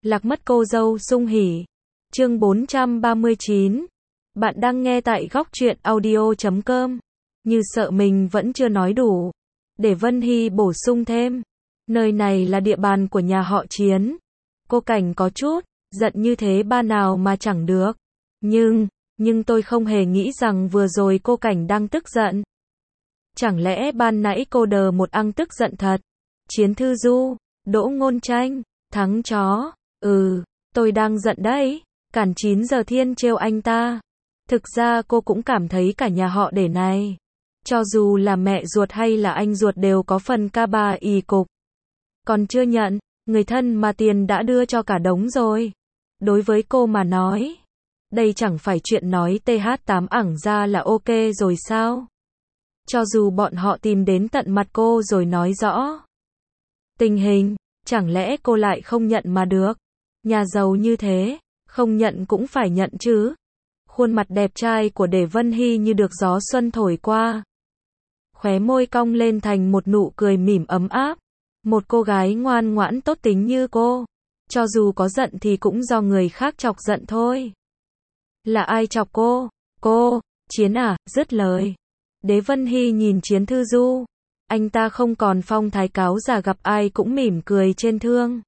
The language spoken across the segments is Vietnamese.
Lạc mất cô dâu Sung Hỉ. Chương 439. Bạn đang nghe tại góc truyện audio.com. Như sợ mình vẫn chưa nói đủ. Để Vân Hy bổ sung thêm. Nơi này là địa bàn của nhà họ Chiến. Cô Cảnh có chút giận như thế ba nào mà chẳng được. Nhưng tôi không hề nghĩ rằng vừa rồi cô Cảnh đang tức giận. Chẳng lẽ ban nãy cô đờ một ăng tức giận thật? Chiến Thư Du, Đỗ Ngôn Tranh, thắng chó. Tôi đang giận đấy. Cản 9 giờ thiên trêu anh ta. Thực ra cô cũng cảm thấy cả nhà họ Để này, cho dù là mẹ ruột hay là anh ruột đều có phần ca bà ì cục. Còn chưa nhận, người thân mà tiền đã đưa cho cả đống rồi. Đối với cô mà nói, đây chẳng phải chuyện nói TH8 ẳng ra là ok rồi sao? Cho dù bọn họ tìm đến tận mặt cô rồi nói rõ tình hình, chẳng lẽ cô lại không nhận mà được? Nhà giàu như thế, không nhận cũng phải nhận chứ. Khuôn mặt đẹp trai của Để Vân Hy như được gió xuân thổi qua. Khóe môi cong lên thành một nụ cười mỉm ấm áp. Một cô gái ngoan ngoãn tốt tính như cô, cho dù có giận thì cũng do người khác chọc giận thôi. Là ai chọc cô? Cô, Chiến à, dứt lời. Đế Vân Hy nhìn Chiến Thư Du. Anh ta không còn phong thái cáo già gặp ai cũng mỉm cười trên thương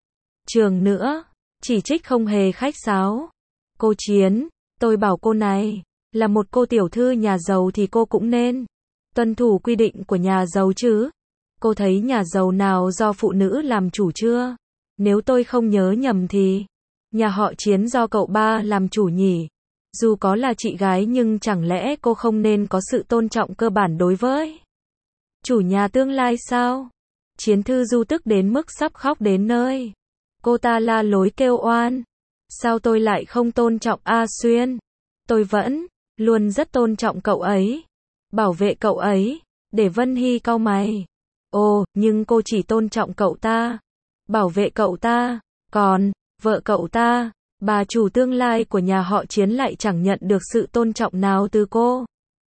trường nữa, chỉ trích không hề khách sáo. Cô Chiến, tôi bảo cô này, là một cô tiểu thư nhà giàu thì cô cũng nên tuân thủ quy định của nhà giàu chứ. Cô thấy nhà giàu nào do phụ nữ làm chủ chưa? Nếu tôi không nhớ nhầm thì nhà họ Chiến do cậu ba làm chủ nhỉ? Dù có là chị gái nhưng chẳng lẽ cô không nên có sự tôn trọng cơ bản đối với chủ nhà tương lai sao? Chiến Thư Du tức đến mức sắp khóc đến nơi. Cô ta la lối kêu oan. Sao tôi lại không tôn trọng A Xuyên? Tôi vẫn luôn rất tôn trọng cậu ấy, bảo vệ cậu ấy. Để Vân Hy cau mày. Ồ, nhưng cô chỉ tôn trọng cậu ta, bảo vệ cậu ta, còn vợ cậu ta, bà chủ tương lai của nhà họ Chiến lại chẳng nhận được sự tôn trọng nào từ cô.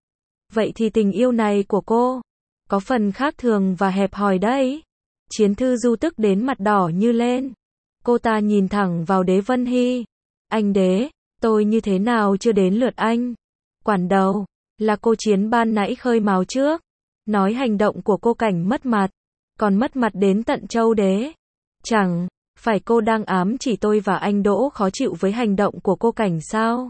Vậy thì tình yêu này của cô có phần khác thường và hẹp hòi đấy. Chiến Thư Du tức đến mặt đỏ như lên. Cô ta nhìn thẳng vào Đế Vân Hy. Anh Đế, tôi như thế nào chưa đến lượt anh? Quản đầu, là cô Chiến ban nãy khơi mào trước. Nói hành động của cô Cảnh mất mặt, còn mất mặt đến tận Châu Đế. Chẳng phải cô đang ám chỉ tôi và anh Đỗ khó chịu với hành động của cô Cảnh sao?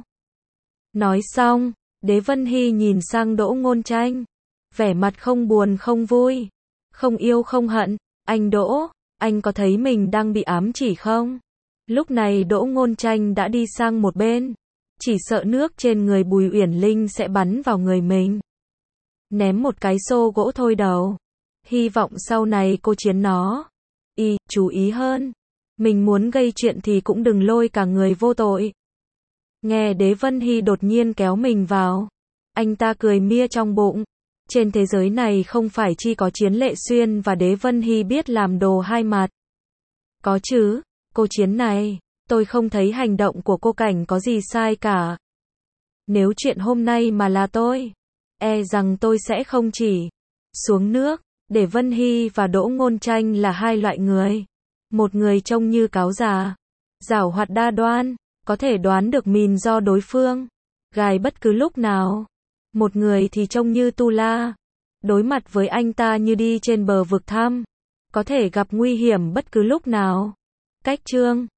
Nói xong, Đế Vân Hy nhìn sang Đỗ Ngôn Tranh, vẻ mặt không buồn không vui, không yêu không hận. Anh Đỗ, anh có thấy mình đang bị ám chỉ không? Lúc này Đỗ Ngôn Tranh đã đi sang một bên, chỉ sợ nước trên người Bùi Uyển Linh sẽ bắn vào người mình. Ném một cái xô gỗ thôi đầu. Hy vọng sau này cô Chiến nó chú ý hơn. Mình muốn gây chuyện thì cũng đừng lôi cả người vô tội. Nghe Đế Vân Hy đột nhiên kéo mình vào, anh ta cười mia trong bụng. Trên thế giới này không phải chỉ có Chiến Lệ Xuyên và Đế Vân Hy biết làm đồ hai mặt. Có chứ, cô Chiến này, tôi không thấy hành động của cô Cảnh có gì sai cả. Nếu chuyện hôm nay mà là tôi, e rằng tôi sẽ không chỉ xuống nước. Để Vân Hy và Đỗ Ngôn Tranh là hai loại người. Một người trông như cáo già, giảo hoạt đa đoan, có thể đoán được mìn do đối phương gài bất cứ lúc nào. Một người thì trông như tu la, đối mặt với anh ta như đi trên bờ vực thẳm, có thể gặp nguy hiểm bất cứ lúc nào. Cách Trương